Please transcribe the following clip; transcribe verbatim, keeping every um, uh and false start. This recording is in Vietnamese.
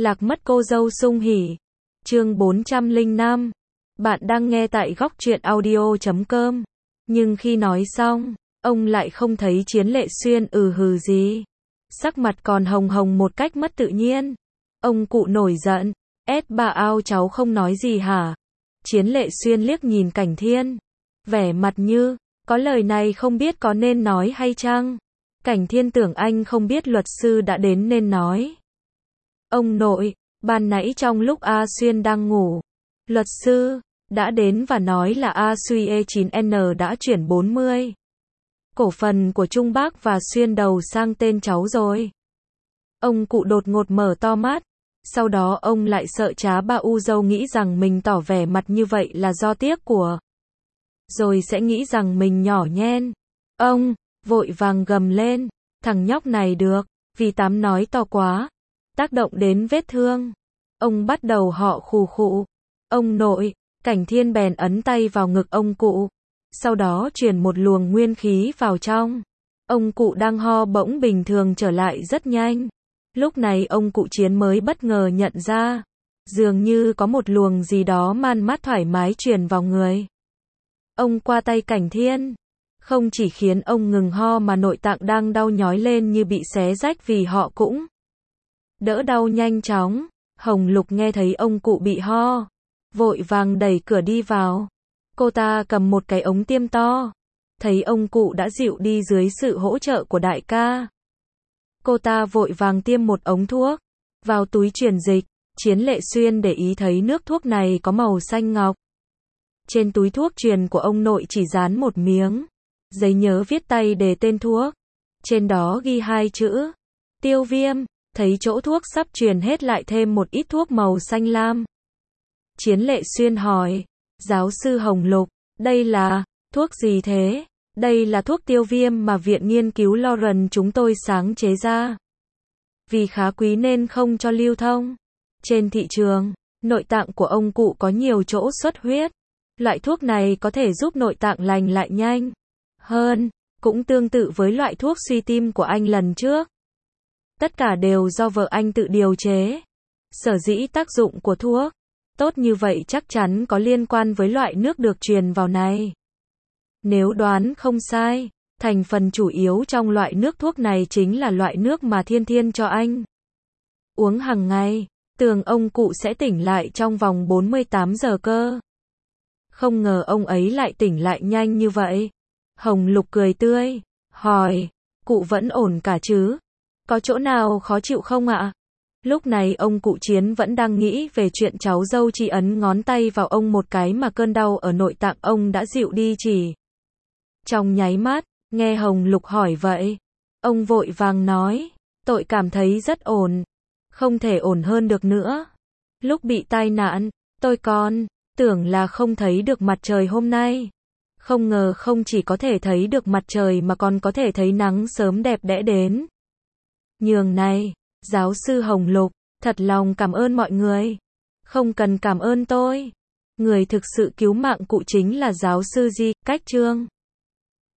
Lạc mất cô dâu sung hỉ. Chương bốn trăm lẻ năm. Bạn đang nghe tại góc truyện audio chấm com. Nhưng khi nói xong, ông lại không thấy Chiến Lệ Xuyên ừ hừ gì. Sắc mặt còn hồng hồng một cách mất tự nhiên. Ông cụ nổi giận. Ét bà ao cháu không nói gì hả? Chiến Lệ Xuyên liếc nhìn Cảnh Thiên. Vẻ mặt như, có lời này không biết có nên nói hay chăng? Cảnh Thiên tưởng anh không biết luật sư đã đến nên nói. Ông nội, ban nãy trong lúc A Xuyên đang ngủ, luật sư đã đến và nói là A Xuyên E chín N đã chuyển bốn mươi cổ phần của Trung Bắc và Xuyên Đầu sang tên cháu rồi. Ông cụ đột ngột mở to mắt. Sau đó ông lại sợ trá bà u dâu nghĩ rằng mình tỏ vẻ mặt như vậy là do tiếc của. Rồi sẽ nghĩ rằng mình nhỏ nhen. Ông vội vàng gầm lên. Thằng nhóc này được, vì tám nói to quá. Tác động đến vết thương. Ông bắt đầu họ khù khụ. Ông nội, Cảnh Thiên bèn ấn tay vào ngực ông cụ. Sau đó truyền một luồng nguyên khí vào trong. Ông cụ đang ho bỗng bình thường trở lại rất nhanh. Lúc này ông cụ Chiến mới bất ngờ nhận ra. Dường như có một luồng gì đó man mát thoải mái truyền vào người. Ông qua tay Cảnh Thiên. Không chỉ khiến ông ngừng ho mà nội tạng đang đau nhói lên như bị xé rách vì họ cũng đỡ đau nhanh chóng. Hồng Lục nghe thấy ông cụ bị ho, vội vàng đẩy cửa đi vào. Cô ta cầm một cái ống tiêm to. Thấy ông cụ đã dịu đi dưới sự hỗ trợ của đại ca. Cô ta vội vàng tiêm một ống thuốc vào túi truyền dịch. Chiến Lệ Xuyên để ý thấy nước thuốc này có màu xanh ngọc. Trên túi thuốc truyền của ông nội chỉ dán một miếng giấy nhớ viết tay đề tên thuốc. Trên đó ghi hai chữ tiêu viêm. Thấy chỗ thuốc sắp truyền hết lại thêm một ít thuốc màu xanh lam. Chiến Lệ Xuyên hỏi, giáo sư Hồng Lục, đây là thuốc gì thế? Đây là thuốc tiêu viêm mà viện nghiên cứu Lauren chúng tôi sáng chế ra. Vì khá quý nên không cho lưu thông trên thị trường. Nội tạng của ông cụ có nhiều chỗ xuất huyết. Loại thuốc này có thể giúp nội tạng lành lại nhanh hơn, cũng tương tự với loại thuốc suy tim của anh lần trước. Tất cả đều do vợ anh tự điều chế. Sở dĩ tác dụng của thuốc tốt như vậy chắc chắn có liên quan với loại nước được truyền vào này. Nếu đoán không sai, thành phần chủ yếu trong loại nước thuốc này chính là loại nước mà Thiên Thiên cho anh uống hàng ngày. Tưởng ông cụ sẽ tỉnh lại trong vòng bốn mươi tám giờ cơ. Không ngờ ông ấy lại tỉnh lại nhanh như vậy. Hồng Lục cười tươi, hỏi, cụ vẫn ổn cả chứ? Có chỗ nào khó chịu không ạ? Lúc này ông cụ Chiến vẫn đang nghĩ về chuyện cháu dâu, chỉ ấn ngón tay vào ông một cái mà cơn đau ở nội tạng ông đã dịu đi chỉ trong nháy mắt. Nghe Hồng Lục hỏi vậy, ông vội vàng nói, tôi cảm thấy rất ổn, không thể ổn hơn được nữa. Lúc bị tai nạn, tôi còn tưởng là không thấy được mặt trời hôm nay. Không ngờ không chỉ có thể thấy được mặt trời mà còn có thể thấy nắng sớm đẹp đẽ đến nhường này. Giáo sư Hồng Lục, thật lòng cảm ơn mọi người. Không cần cảm ơn tôi. Người thực sự cứu mạng cụ chính là giáo sư Di Cách Trương.